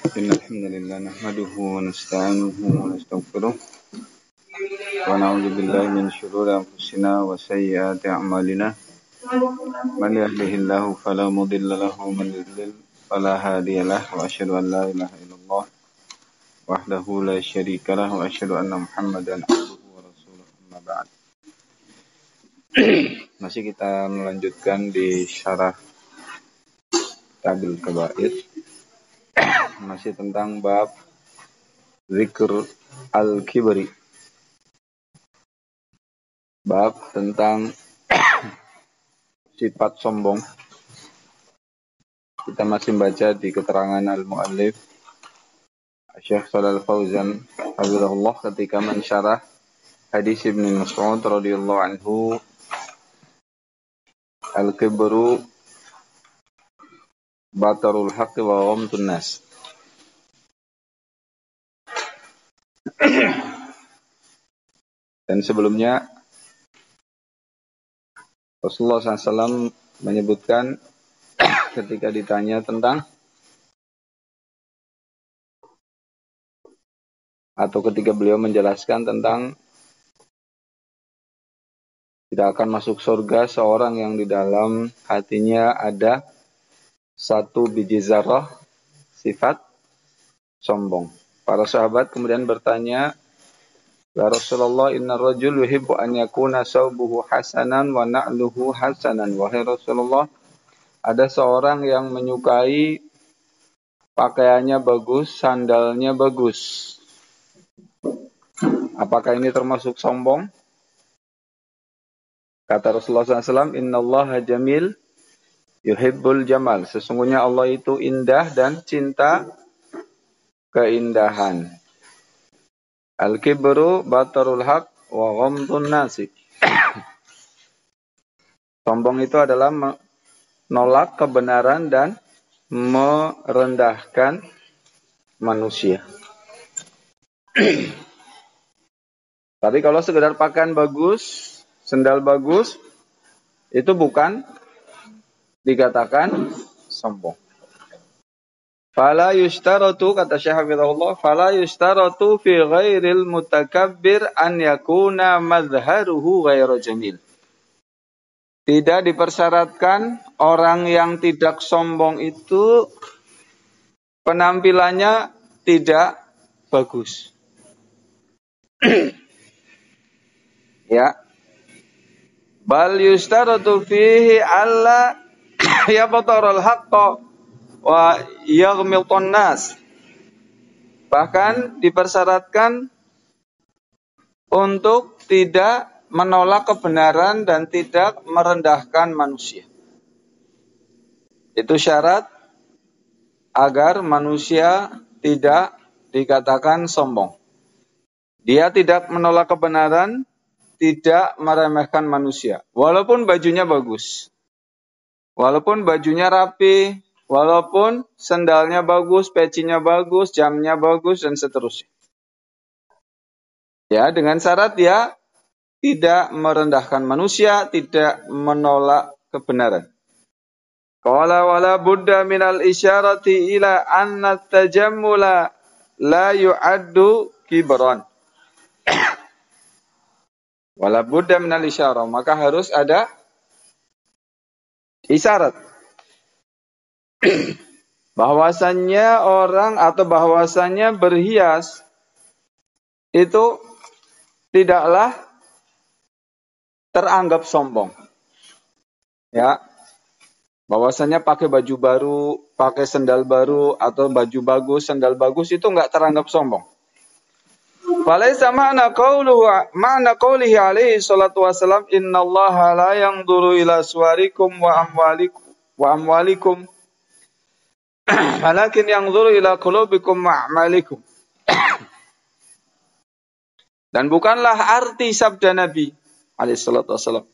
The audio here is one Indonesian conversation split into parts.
إن الحمد لله نحمده ونستعينه ونستغفره ونعوذ بالله من شرور أنفسنا وسيئات أعمالنا من يهده الله فلا مضل له ومن يضلل فلا هادي له وأشهد أن لا إله إلا الله وحده لا شريك له وأشهد أن محمدا عبده ورسوله أما بعد. Masih kita melanjutkan di syarah Tabil Kabair, masih tentang bab zikr al-kibri, bab tentang sifat sombong. Kita masih membaca di keterangan al-muallif Syekh Shalal Fauzan hafizahullah ketika mensyarah hadis Ibnu Mas'ud radhiyallahu anhu, al-kibru batarul haqqi wa ghamtun nas. Dan sebelumnya Rasulullah SAW menyebutkan ketika ditanya tentang atau ketika beliau menjelaskan tentang tidak akan masuk surga seorang yang di dalam hatinya ada satu biji zarah sifat sombong. Para sahabat kemudian bertanya, "Ya Rasulullah, inna rajul yuhibbu an yakuna saubuhu hasanan wa na'luhu hasanan." Wahai Rasulullah, ada seorang yang menyukai pakaiannya bagus, sandalnya bagus. Apakah ini termasuk sombong? Kata Rasulullah SAW, "Innallaha jamil yuhibbul jamal." Sesungguhnya Allah itu indah dan cinta keindahan. Al-kibru batarul haq wa ghamtun nasi. Sombong itu adalah menolak kebenaran dan merendahkan manusia. Tapi kalau sekedar pakaian bagus, sendal bagus, itu bukan dikatakan sombong. Fala yushtaratu, kata Syekh Hafizahullah, fala yushtaratu fi ghairil mutakabbir an yakuna madharuhu ghairu jamil. Tidak dipersyaratkan orang yang tidak sombong itu penampilannya tidak bagus. Ya. Bal yushtaratu fihi alla yabtarul haqqa wa yaghmilun nas. Bahkan dipersyaratkan untuk tidak menolak kebenaran dan tidak merendahkan manusia. Itu syarat agar manusia tidak dikatakan sombong. Dia tidak menolak kebenaran, tidak meremehkan manusia. Walaupun bajunya bagus, walaupun bajunya rapi, walaupun sendalnya bagus, pecinya bagus, jamnya bagus, dan seterusnya. Ya, dengan syarat dia tidak merendahkan manusia, tidak menolak kebenaran. Qala wala budda minal isyarati ila anna tajammula la yu'addu kibran. Wala budda minal isyarah, maka harus ada isyarat bahwasannya orang atau bahwasannya berhias itu tidaklah teranggap sombong. Ya. Bahwasannya pakai baju baru, pakai sendal baru atau baju bagus, sendal bagus itu enggak teranggap sombong. Falaisa ma'na qawlihi alaihi salatu wassalam, innallaha la yanzuru ila suwarikum wa amwalikum walakin yanzuru ila qulubikum wa a'malikum. Dan bukanlah arti sabda Nabi alaihi salatu wassalam,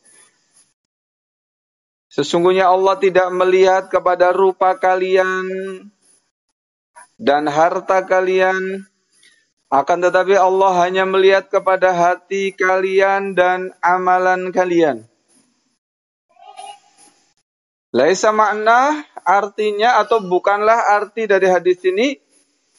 sesungguhnya Allah tidak melihat kepada rupa kalian dan harta kalian, akan tetapi Allah hanya melihat kepada hati kalian dan amalan kalian. Laisa makna artinya atau bukanlah arti dari hadis ini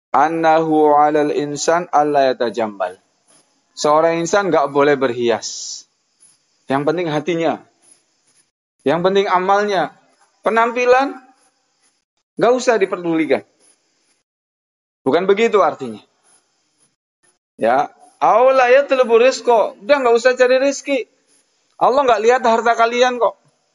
annahu 'alal insan alla yatajammal. Seorang insan enggak boleh berhias. Yang penting hatinya. Yang penting amalnya. Penampilan enggak usah diperdulikan. Bukan begitu artinya. Ya, aula yatlubu rizqa. Udah enggak usah cari rezeki. Allah enggak lihat harta kalian kok.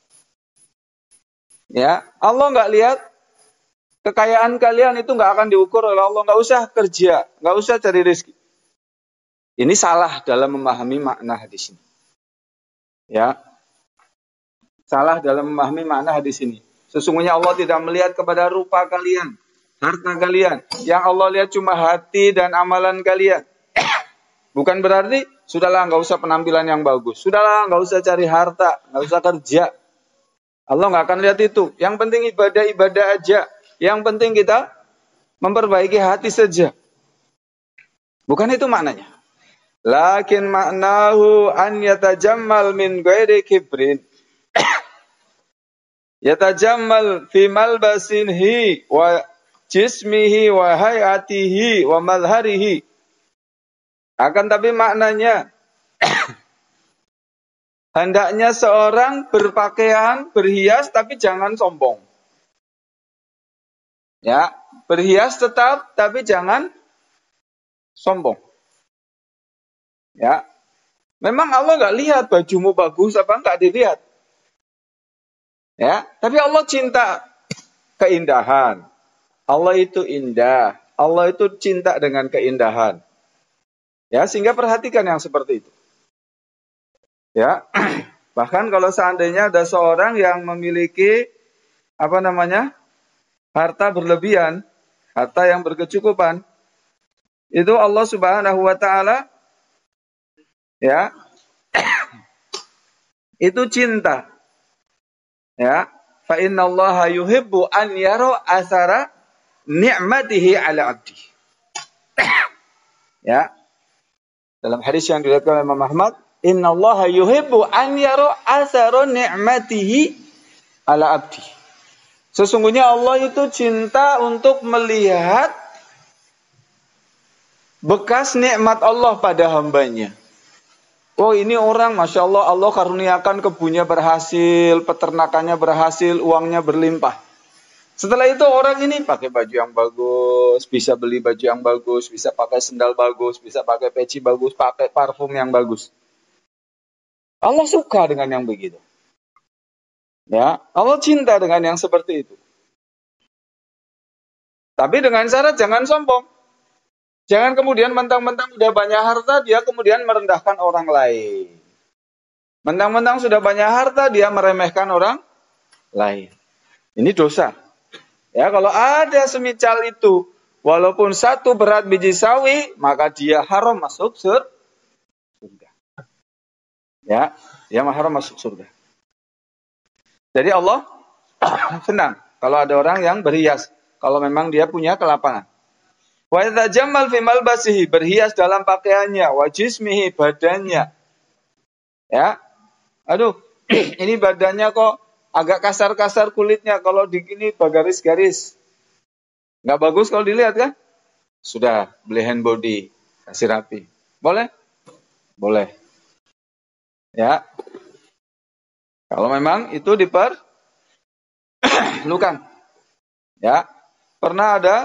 Ya, Allah enggak lihat kekayaan kalian itu enggak akan diukur oleh Allah. Enggak usah kerja, enggak usah cari rezeki. Ini salah dalam memahami makna hadis ini. Ya, salah dalam memahami makna hadis ini. Sesungguhnya Allah tidak melihat kepada rupa kalian, harta kalian. Yang Allah lihat cuma hati dan amalan kalian. Bukan berarti, sudahlah nggak usah penampilan yang bagus. Sudahlah nggak usah cari harta, nggak usah kerja. Allah nggak akan lihat itu. Yang penting ibadah-ibadah aja. Yang penting kita memperbaiki hati saja. Bukan itu maknanya. Lakin maknahu an yatajammal min ghairi kibrin. Yatajammal fi malbasinhi wa jismihi wa hayatihi wa malharihi. Akan tapi maknanya hendaknya seorang berpakaian, berhias tapi jangan sombong. Ya, berhias tetap tapi jangan sombong. Ya, memang Allah nggak lihat bajumu bagus apa nggak dilihat. Ya, tapi Allah cinta keindahan. Allah itu indah. Allah itu cinta dengan keindahan. Ya, sehingga perhatikan yang seperti itu. Ya, bahkan kalau seandainya ada seorang yang memiliki harta berlebihan, harta yang berkecukupan, itu Allah Subhanahu wa taala ya itu cinta. Ya, fa innallaha yuhibbu an yara athara ni'matihi ala 'abdi. Ya. Dalam hadis yang diriwayatkan oleh Imam Ahmad, innallaha yuhibbu an yara athara ni'matihi ala 'abdi. Sesungguhnya Allah itu cinta untuk melihat bekas nikmat Allah pada hambanya. Oh, ini orang, Masya Allah, Allah karuniakan kebunnya berhasil, peternakannya berhasil, uangnya berlimpah. Setelah itu orang ini pakai baju yang bagus, bisa beli baju yang bagus, bisa pakai sendal bagus, bisa pakai peci bagus, pakai parfum yang bagus. Allah suka dengan yang begitu. Ya, Allah cinta dengan yang seperti itu. Tapi dengan syarat jangan sombong. Jangan kemudian mentang-mentang udah banyak harta, dia kemudian merendahkan orang lain. Mentang-mentang sudah banyak harta, dia meremehkan orang lain. Ini dosa. Ya, kalau ada semical itu, walaupun satu berat biji sawi, maka dia haram masuk surga. Ya, dia haram masuk surga. Jadi Allah senang kalau ada orang yang berhias, kalau memang dia punya kelapangan. Wa yatajammal fi malbasihi, berhias dalam pakaiannya, wa jismihi, badannya. Ya. Aduh, ini badannya kok agak kasar-kasar kulitnya, kalau digini bergaris-garis. Enggak bagus kalau dilihat kan? Sudah, beli hand body, kasih rapi. Boleh? Boleh. Ya. Kalau memang itu diperlukan. Ya. Pernah ada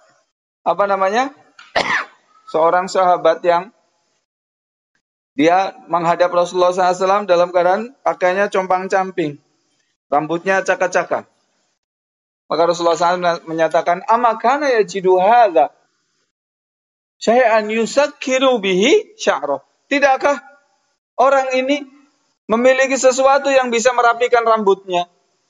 seorang sahabat yang dia menghadap Rasulullah SAW dalam keadaan pakaiannya compang-camping, rambutnya cakak-cakak. Maka Rasulullah SAW menyatakan, amakana yajidu hadza syai'an yusakkiru bihi sya'rah. Tidakkah orang ini memiliki sesuatu yang bisa merapikan rambutnya?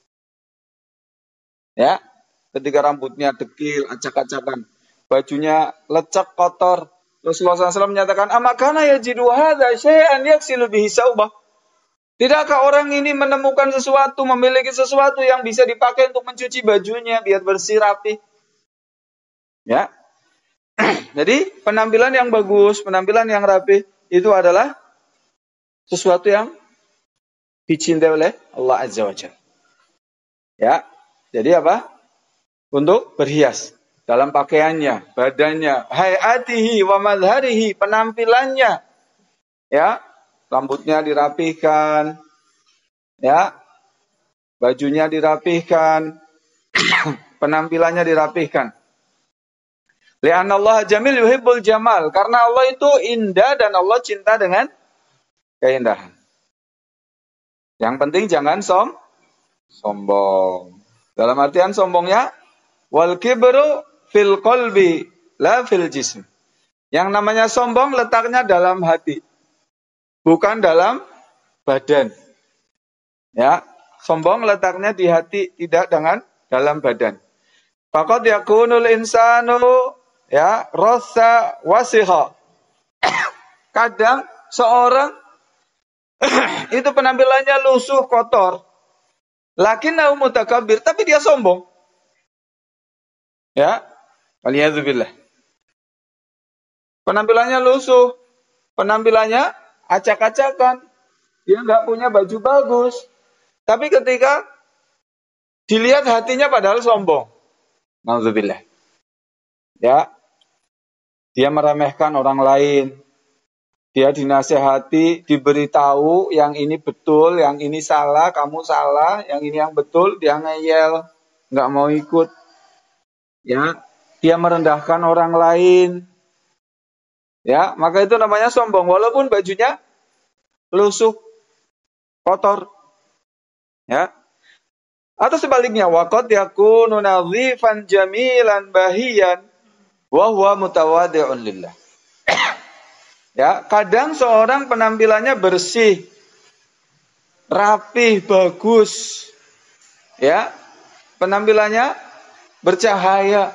Ya, ketika rambutnya dekil, acak-acakan, bajunya lecek, kotor, Rasulullah SAW menyatakan, amakana yajidu hadza syai'an yaksilu bihi saubah. Tidakkah orang ini menemukan sesuatu, memiliki sesuatu yang bisa dipakai untuk mencuci bajunya biar bersih rapi? Ya. Jadi penampilan yang bagus, penampilan yang rapi itu adalah sesuatu yang dicintai oleh Allah Azza wa Jalla. Ya. Jadi apa? Untuk berhias dalam pakaiannya, badannya, hayatihi wa madharihi, penampilannya. Ya, rambutnya dirapihkan, ya, bajunya dirapihkan, penampilannya dirapihkan. Li'anna Allah jamil yuhibbul jamal, karena Allah itu indah dan Allah cinta dengan keindahan. Yang penting jangan sombong. Dalam artian sombongnya wal kibru fil qalbi la fil jism. Yang namanya sombong letaknya dalam hati, bukan dalam badan. Ya, sombong letaknya di hati, tidak dalam badan. Faqad yakunul insanu ya rasa wasiha. Kadang seorang itu penampilannya lusuh, kotor. Lakinnahu mutakabbir, tapi dia sombong. Ya, waliyadzubillah. Penampilannya lusuh, penampilannya acak-acakan. Dia nggak punya baju bagus. Tapi ketika dilihat hatinya padahal sombong. Nauzubillah. Ya, dia meremehkan orang lain. Dia dinasehati, diberitahu yang ini betul, yang ini salah, kamu salah, yang ini yang betul, dia ngeyel, nggak mau ikut. Ya, dia merendahkan orang lain. Ya, maka itu namanya sombong, walaupun bajunya lusuh, kotor. Ya. Atau sebaliknya, waqad yakunu nadhifan jamilan bahiyan wa huwa mutawadhi'un lillah. Ya, kadang seorang penampilannya bersih, rapih, bagus. Ya. Penampilannya bercahaya.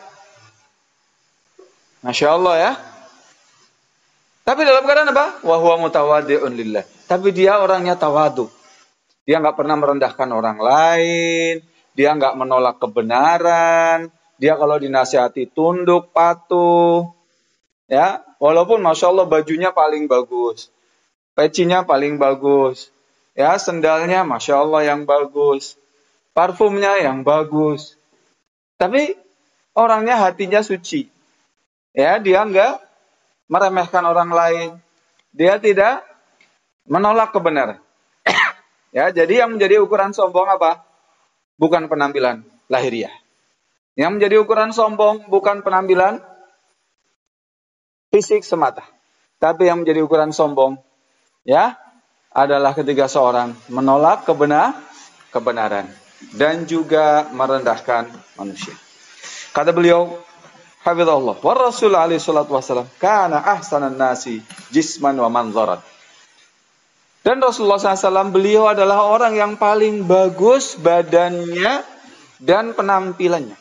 Masya Allah ya. Tapi dalam keadaan apa? Wa huwa mutawadhi'un lillah. Tapi dia orangnya tawadu. Dia nggak pernah merendahkan orang lain. Dia nggak menolak kebenaran. Dia kalau dinasihati tunduk, patuh. Ya, walaupun Masya Allah bajunya paling bagus. Pecinya paling bagus. Ya, sendalnya Masya Allah yang bagus. Parfumnya yang bagus. Tapi orangnya hatinya suci. Ya, dia nggak meremehkan orang lain. Dia tidak menolak kebenaran. Ya, jadi yang menjadi ukuran sombong apa? Bukan penampilan lahiriah. Yang menjadi ukuran sombong bukan penampilan fisik semata. Tapi yang menjadi ukuran sombong ya adalah ketika seorang menolak kebenaran dan juga merendahkan manusia. Kata beliau, hafizahullah, wa Rasul alaihi salatu wasallam kana ahsanan nasi jisman wa manzaran. Dan Rasulullah SAW beliau adalah orang yang paling bagus badannya dan penampilannya.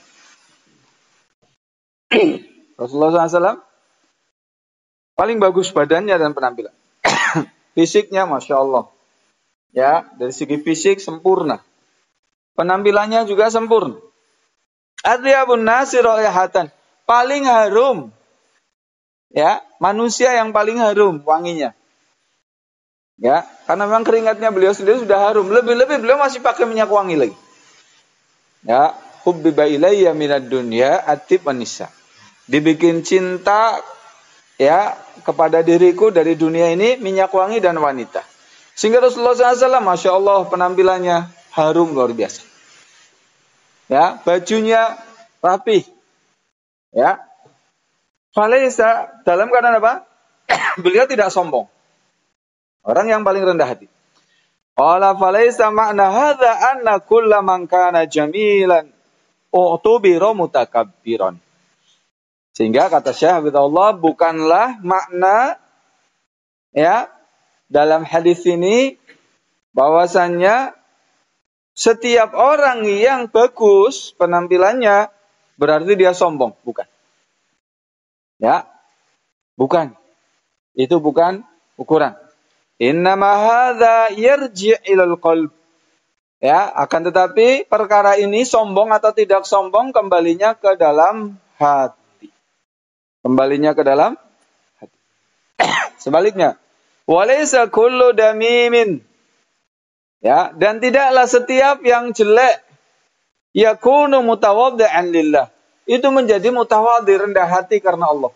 Rasulullah SAW paling bagus badannya dan penampilan. Fisiknya Masya Allah. Ya, dari segi fisik sempurna. Penampilannya juga sempurna. Adyabun nasi raihatan. Paling harum. Ya, manusia yang paling harum wanginya. Ya, karena memang keringatnya beliau sendiri sudah harum. Lebih-lebih beliau masih pakai minyak wangi lagi. Ya, hubbiba ilayya minad dunya at-tib wan nisa. Dibikin cinta ya kepada diriku dari dunia ini minyak wangi dan wanita. Sehingga Rasulullah SAW, Masya Allah penampilannya harum luar biasa. Ya, bajunya rapi. Ya, falaisa dalam keadaan apa? Beliau tidak sombong. Orang yang paling rendah hati. Qala falaisa ma'na hadza anna kulla man kana jamilan utubira mutakabbiran. Sehingga kata Syekh Habibullah bukanlah makna ya dalam hadis ini bahwasannya setiap orang yang bagus penampilannya berarti dia sombong, bukan. Ya. Bukan. Itu bukan ukuran. Innama hadza yarji' ilal qalb. Ya, akan tetapi perkara ini sombong atau tidak sombong kembalinya ke dalam hati. Kembalinya ke dalam hati. Sebaliknya, walaysa kullu damimin. Ya, dan tidaklah setiap yang jelek yakunu mutawaddi'an lillah. itu menjadi mutawadhi, rendah hati karena Allah.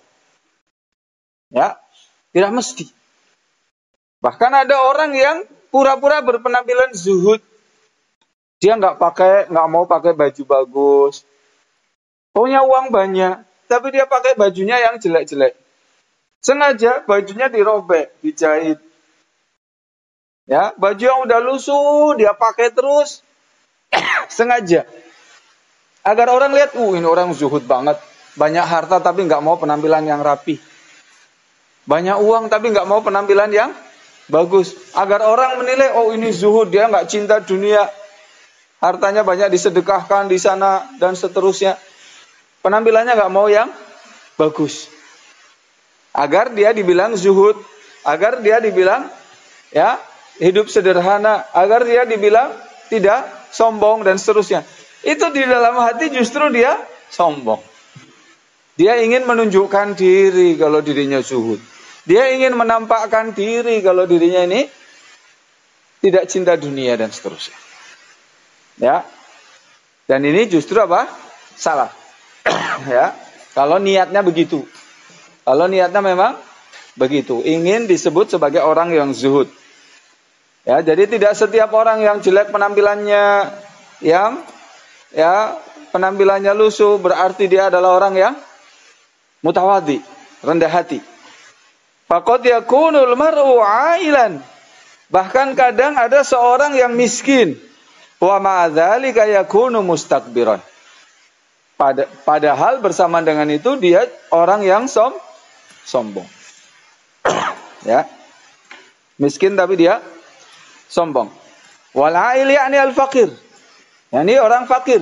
Ya, tidak mesti. Bahkan ada orang yang pura-pura berpenampilan zuhud. Dia nggak mau pakai baju bagus. Punya uang banyak, tapi dia pakai bajunya yang jelek-jelek. Sengaja bajunya dirobek, dijahit. Ya, baju yang udah lusuh dia pakai terus. Sengaja. Agar orang lihat, ini orang zuhud banget. Banyak harta tapi nggak mau penampilan yang rapi. Banyak uang tapi nggak mau penampilan yang bagus. Agar orang menilai, ini zuhud, dia nggak cinta dunia. Hartanya banyak disedekahkan di sana dan seterusnya. Penampilannya nggak mau yang bagus. Agar dia dibilang zuhud. Agar dia dibilang ya hidup sederhana. Agar dia dibilang tidak sombong dan seterusnya. Itu di dalam hati justru dia sombong. Dia ingin menunjukkan diri kalau dirinya zuhud. Dia ingin menampakkan diri kalau dirinya ini tidak cinta dunia dan seterusnya. Ya. Dan ini justru apa? Salah. Ya. Kalau niatnya begitu. Kalau niatnya memang begitu, ingin disebut sebagai orang yang zuhud. Ya, jadi tidak setiap orang yang jelek penampilannya, yang penampilannya lusuh berarti dia adalah orang yang mutawadhi, rendah hati. Faqad yakunul mar'u 'ailan. Bahkan kadang ada seorang yang miskin, wa ma'adzalika yakunu mustakbiran. Padahal bersama dengan itu dia orang yang sombong. Ya. Miskin tapi dia sombong. Wal 'ail yakni al-faqir. Yani orang fakir.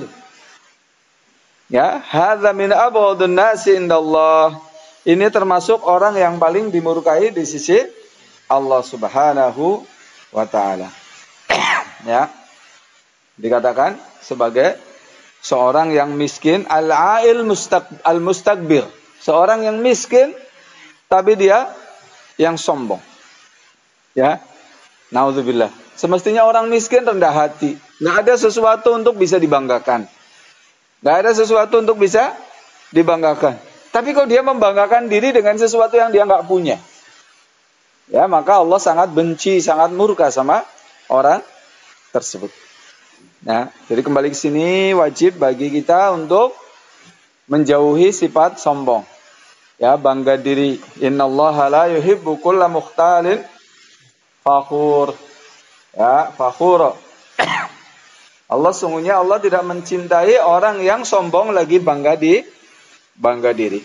Ya, hadza min abghadun nasi indallah. Ini termasuk orang yang paling dimurkai di sisi Allah Subhanahu wa taala. Ya. Dikatakan sebagai seorang yang miskin, al-'ail al-mustakbir. Seorang yang miskin tapi dia yang sombong. Ya. Nauzubillah. Semestinya orang miskin rendah hati. Nggak ada sesuatu untuk bisa dibanggakan. Nggak ada sesuatu untuk bisa dibanggakan. Tapi kalau dia membanggakan diri dengan sesuatu yang dia nggak punya, ya maka Allah sangat benci, sangat murka sama orang tersebut. Nah, jadi kembali ke sini wajib bagi kita untuk menjauhi sifat sombong. Ya, bangga diri. Innallaha la yuhibbu kulla mukhtalin fakhur. Ya, fakhur. Allah sungguhnya Allah tidak mencintai orang yang sombong lagi bangga diri.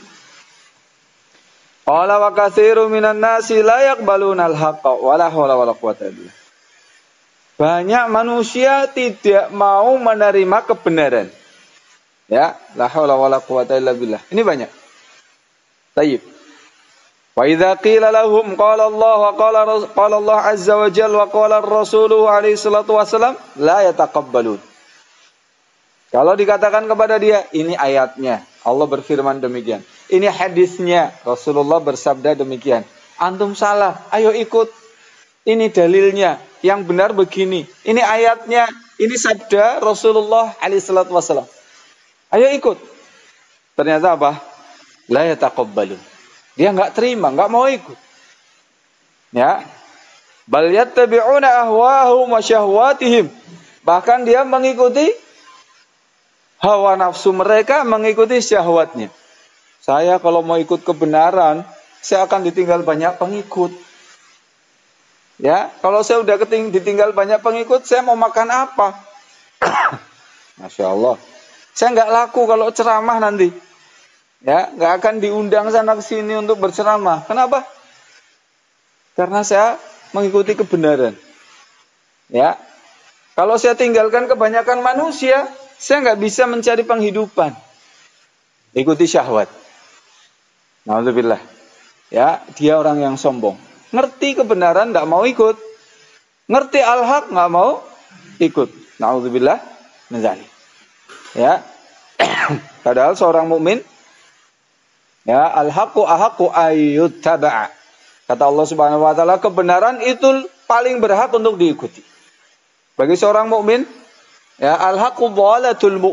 Qala wa katsiru minan nasi la yaqbaluna al-haqqa wa la haula wa la quwwata illa billah. Banyak manusia tidak mau menerima kebenaran. Ya, la haula wa la quwwata illa billah. Ini banyak. Tayyib. Wa idza qila lahum qala Allah wa qala Allah azza wa jalla wa qala ar-rasuluhu alaihi salatu wasalam la yataqabbalun. Kalau dikatakan kepada dia, ini ayatnya, Allah berfirman demikian. Ini hadisnya, Rasulullah bersabda demikian. Antum salah, ayo ikut. Ini dalilnya, yang benar begini. Ini ayatnya, ini sabda Rasulullah SAW. Ayo ikut. Ternyata apa? La yataqabbalun. Dia nggak terima, nggak mau ikut. Ya. Bal yattabi'una ahwahum wa syahwatihim. Bahkan dia mengikuti hawa nafsu mereka, mengikuti syahwatnya. Saya kalau mau ikut kebenaran, saya akan ditinggal banyak pengikut. Ya, kalau saya udah ditinggal banyak pengikut, saya mau makan apa? Masya Allah. Saya nggak laku kalau ceramah nanti. Ya, nggak akan diundang sana ke sini untuk berceramah. Kenapa? Karena saya mengikuti kebenaran. Ya, kalau saya tinggalkan kebanyakan manusia, saya nggak bisa mencari penghidupan. Ikuti syahwat. Nauzubillah. Ya, dia orang yang sombong. Ngerti kebenaran nggak mau ikut. Ngerti al-haq nggak mau ikut. Nauzubillah min dzalik. Ya. Padahal seorang mukmin ya, al-haqqu ahaqqu ayyuttaba'a. Kata Allah Subhanahu wa taala, kebenaran itu paling berhak untuk diikuti. Bagi seorang mukmin, ya, al-haqqu dhalatul mu'min.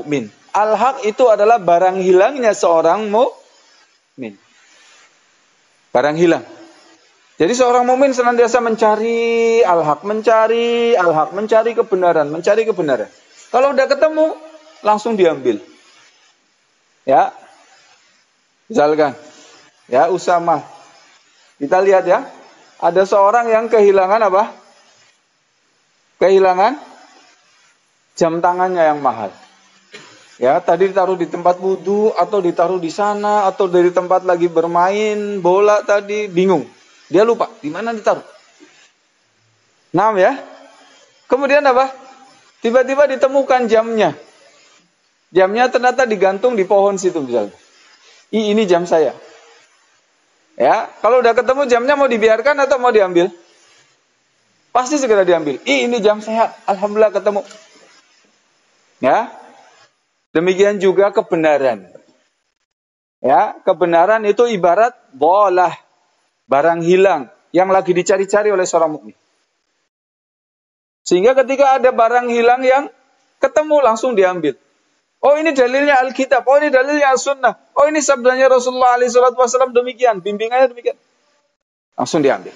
Al-haq itu adalah barang hilangnya seorang mukmin. Barang hilang. Jadi seorang mukmin senantiasa mencari al-haq, mencari kebenaran. Kalau udah ketemu, langsung diambil. Ya. Misalkan, ya Usama. Kita lihat ya, ada seorang yang kehilangan apa? Kehilangan jam tangannya yang mahal. Ya, tadi ditaruh di tempat wudhu, atau ditaruh di sana, atau dari tempat lagi bermain bola tadi, bingung. Dia lupa, di mana ditaruh. Nah ya, kemudian apa? Tiba-tiba ditemukan jamnya. Jamnya ternyata digantung di pohon situ misalnya. Ini jam saya. Ya, kalau udah ketemu jamnya mau dibiarkan atau mau diambil? Pasti segera diambil. Ini jam saya, alhamdulillah ketemu. Ya. Demikian juga kebenaran. Ya, kebenaran itu ibarat bolah, barang hilang yang lagi dicari-cari oleh seorang mukmin. Sehingga ketika ada barang hilang yang ketemu langsung diambil. Oh, ini dalilnya Alkitab, oh ini dalilnya As-Sunnah, oh ini sabdanya Rasulullah SAW demikian, bimbingannya demikian. Langsung diambil.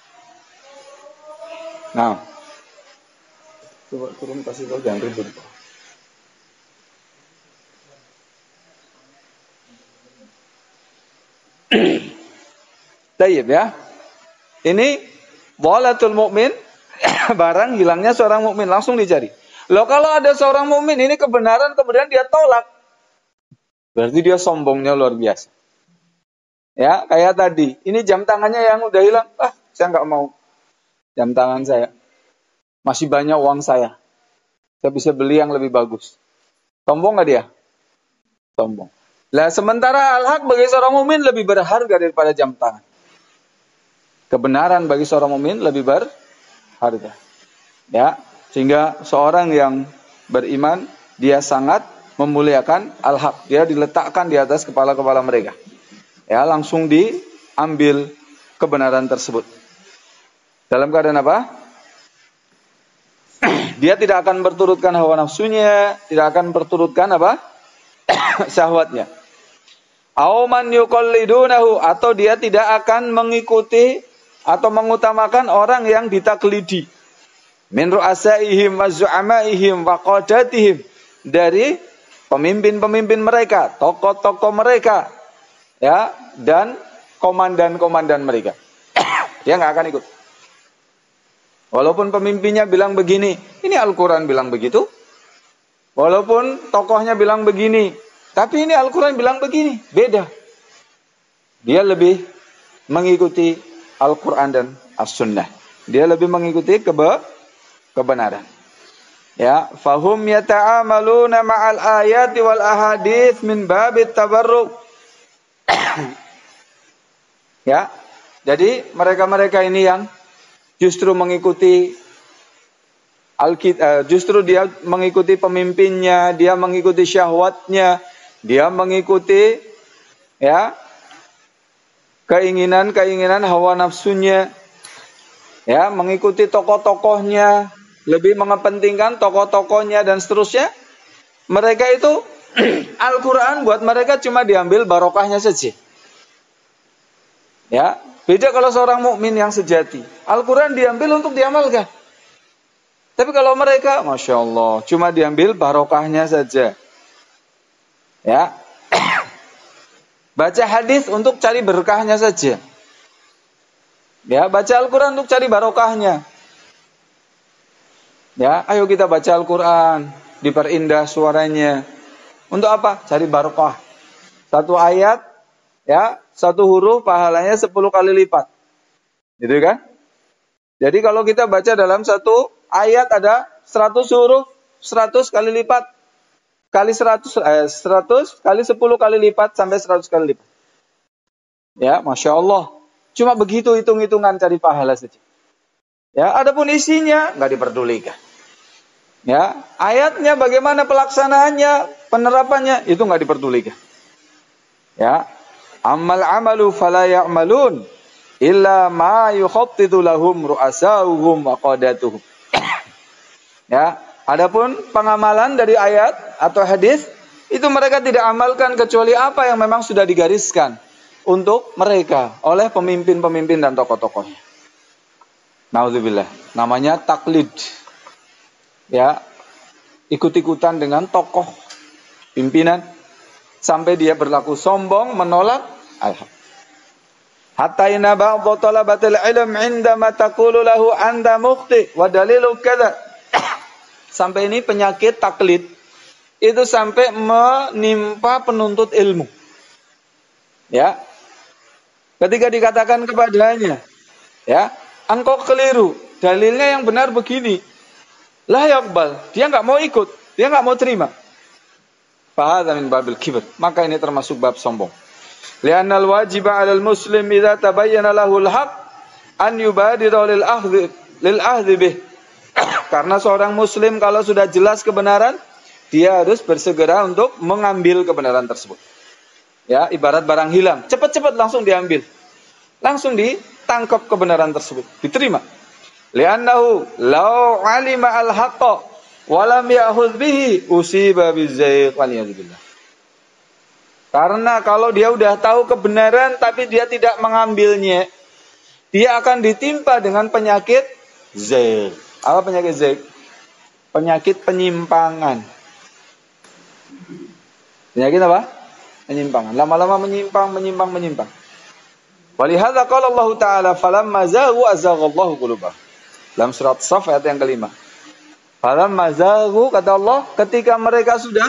Nah, coba turun kasih tahu jangan ribut. Tayyib ya. Ini walatul mukmin, barang hilangnya seorang mukmin langsung dicari. Loh kalau ada seorang mukmin ini kebenaran kemudian dia tolak, berarti dia sombongnya luar biasa. Ya, kayak tadi, ini jam tangannya yang udah hilang. Saya nggak mau jam tangan saya. Masih banyak uang saya. Saya bisa beli yang lebih bagus. Sombong nggak dia? Sombong. Lah sementara al-haq bagi seorang mukmin lebih berharga daripada jam tangan. Kebenaran bagi seorang mukmin lebih berharga. Ya, sehingga seorang yang beriman dia sangat memuliakan al-haq. Dia diletakkan di atas kepala-kepala mereka. Ya, langsung diambil kebenaran tersebut. Dalam keadaan apa? Dia tidak akan berturutkan hawa nafsunya, tidak akan berturutkan apa? Syahwatnya. Auman yuqallidunahu, atau dia tidak akan mengikuti atau mengutamakan orang yang ditaklidi. Min ru'asaihim wa zu'amaihim wa qadatihim, dari pemimpin-pemimpin mereka, tokoh-tokoh mereka, ya, dan komandan-komandan mereka. Dia nggak akan ikut. Walaupun pemimpinnya bilang begini, ini Al-Quran bilang begitu. Walaupun tokohnya bilang begini, tapi ini Al-Quran bilang begini, beda. Dia lebih mengikuti Al-Quran dan As-Sunnah. Dia lebih mengikuti kebenaran. Ya, fahum yata'amaluna ma'al ayati wal ahadits min babit tabarruk. Ya, jadi mereka-mereka ini yang justru mengikuti justru dia mengikuti pemimpinnya, dia mengikuti syahwatnya, dia mengikuti ya keinginan hawa nafsunya, ya, mengikuti tokoh-tokohnya, lebih mengepentingkan tokoh-tokohnya dan seterusnya. Mereka itu Al-Quran buat mereka cuma diambil barokahnya saja. Ya, beda kalau seorang mukmin yang sejati, Al-Quran diambil untuk diamalkan. Tapi kalau mereka, Masya Allah, cuma diambil barokahnya saja. Ya, baca hadis untuk cari berkahnya saja. Ya, baca Al-Quran untuk cari barokahnya. Ya, ayo kita baca Al-Quran, diperindah suaranya. Untuk apa? Cari barokah. Satu ayat, ya, satu huruf pahalanya 10 kali lipat. Gitu kan? Jadi kalau kita baca dalam satu ayat ada 100 huruf, 100 kali lipat. Kali 100 kali 10 kali lipat sampai 100 kali lipat. Ya, Masya Allah. Cuma begitu hitung-hitungan cari pahala saja. Ya, adapun isinya nggak diperdulikan. Ya, ayatnya bagaimana pelaksanaannya, penerapannya itu nggak diperdulikan. Ya, amal amalu fala ya'malun illa ma yukhattitu lahum ru'asauhum wa qadatuhum. Ya, adapun pengamalan dari ayat atau hadis Itu mereka tidak amalkan kecuali apa yang memang sudah digariskan untuk mereka oleh pemimpin-pemimpin dan tokoh-tokohnya. Nauzubillah. Namanya taklid. Ya, ikut-ikutan dengan tokoh pimpinan sampai dia berlaku sombong menolak al-haq. Hatta inna ba'd talabatil ilm 'indama taqulu lahu anta mukhti wa dalilu kadza. Sampai ini penyakit taklid itu sampai menimpa penuntut ilmu. Ya. Ketika dikatakan kepadanya, ya, engkau keliru, dalilnya yang benar begini. La yaqbal, dia enggak mau ikut, dia enggak mau terima. Fa hadza min babil kibr, maka ini termasuk bab sombong. Li'anna al-wajiba 'alal muslim idza tabayyana lahu al-haq an yubadira lil ahdi bih. Karena seorang muslim kalau sudah jelas kebenaran, dia harus bersegera untuk mengambil kebenaran tersebut. Ya, ibarat barang hilang, cepat-cepat langsung diambil. Langsung ditangkap kebenaran tersebut, diterima. Li'annahu law 'alima al-haqqa wa lam ya'khudh bihi usiba bizayq wal yadzubillah. Karena kalau dia udah tahu kebenaran tapi dia tidak mengambilnya, dia akan ditimpa dengan penyakit zayq. Apa penyakit zayq? Penyakit penyimpangan. Penyakit apa? Penyimpangan. Lama-lama menyimpang. Walihadza qala Allah Ta'ala falamma zaghu azaghallahu qulubahum. Dalam surat Shaf ayat yang kelima. Falamma zaghu, kata Allah, ketika mereka sudah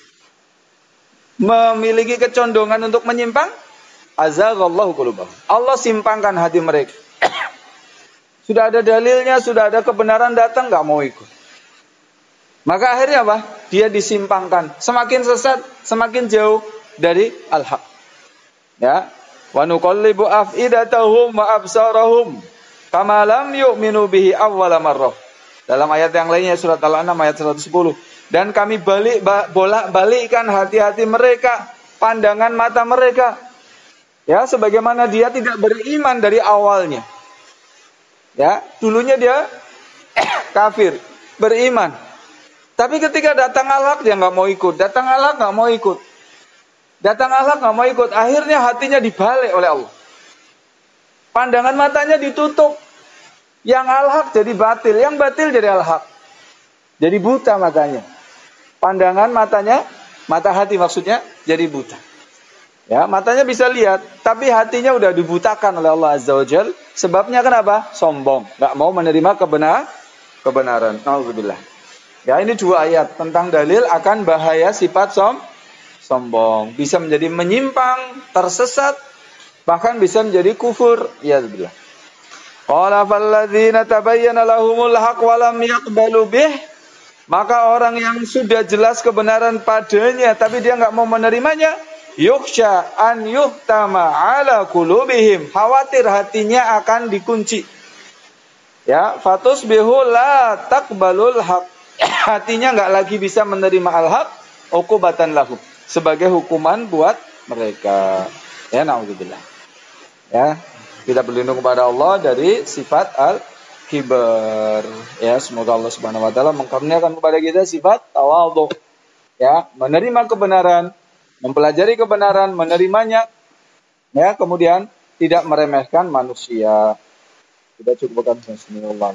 memiliki kecondongan untuk menyimpang, azaghallahu qulubahum. Allah simpangkan hati mereka. Sudah ada dalilnya, sudah ada kebenaran datang, enggak mau ikut. Maka akhirnya apa? Dia disimpangkan. Semakin sesat, semakin jauh dari al-haq. Ya. Wa nuqallibu afidatahum wa absarahum kama lam yu'minu bihi awwala marrah. Dalam ayat yang lainnya surat Al-An'am ayat 110. Dan kami bolak-balikkan hati-hati mereka, pandangan mata mereka. Ya, sebagaimana dia tidak beriman dari awalnya. Ya, dulunya dia kafir, beriman. Tapi ketika datang al-haq dia nggak mau ikut, datang al-haq nggak mau ikut, datang al-haq nggak mau ikut. Akhirnya hatinya dibalik oleh Allah. Pandangan matanya ditutup. Yang al-haq jadi batil, yang batil jadi al-haq. Jadi buta matanya. Pandangan matanya, mata hati maksudnya jadi buta. Ya, matanya bisa lihat, tapi hatinya udah dibutakan oleh Allah Azza wa Jalla. Sebabnya kenapa? Sombong, nggak mau menerima kebenaran. Nauzubillah. Ya, ini dua ayat tentang dalil akan bahaya sifat sombong. Bisa menjadi menyimpang, tersesat, bahkan bisa menjadi kufur. Ya, billah. Qala falladzina tabayyana lahumul haqq wa lam yaqbalu bih. Maka orang yang sudah jelas kebenaran padanya tapi dia enggak mau menerimanya, yukhsha an yuhtama ala qulubihim. Khawatir hatinya akan dikunci. Ya, fatusbihu la taqbalul haqq. Hatinya enggak lagi bisa menerima al-haq, uqubatan lahum, sebagai hukuman buat mereka. Ya, naudzubillah. Ya, kita berlindung kepada Allah dari sifat al-kibar. Ya, semoga Allah Subhanahu wa taala mengkaruniakan kepada kita sifat tawadhu. Ya, menerima kebenaran, mempelajari kebenaran, menerimanya. Ya, kemudian tidak meremehkan manusia. Kita cukupkan bismillah.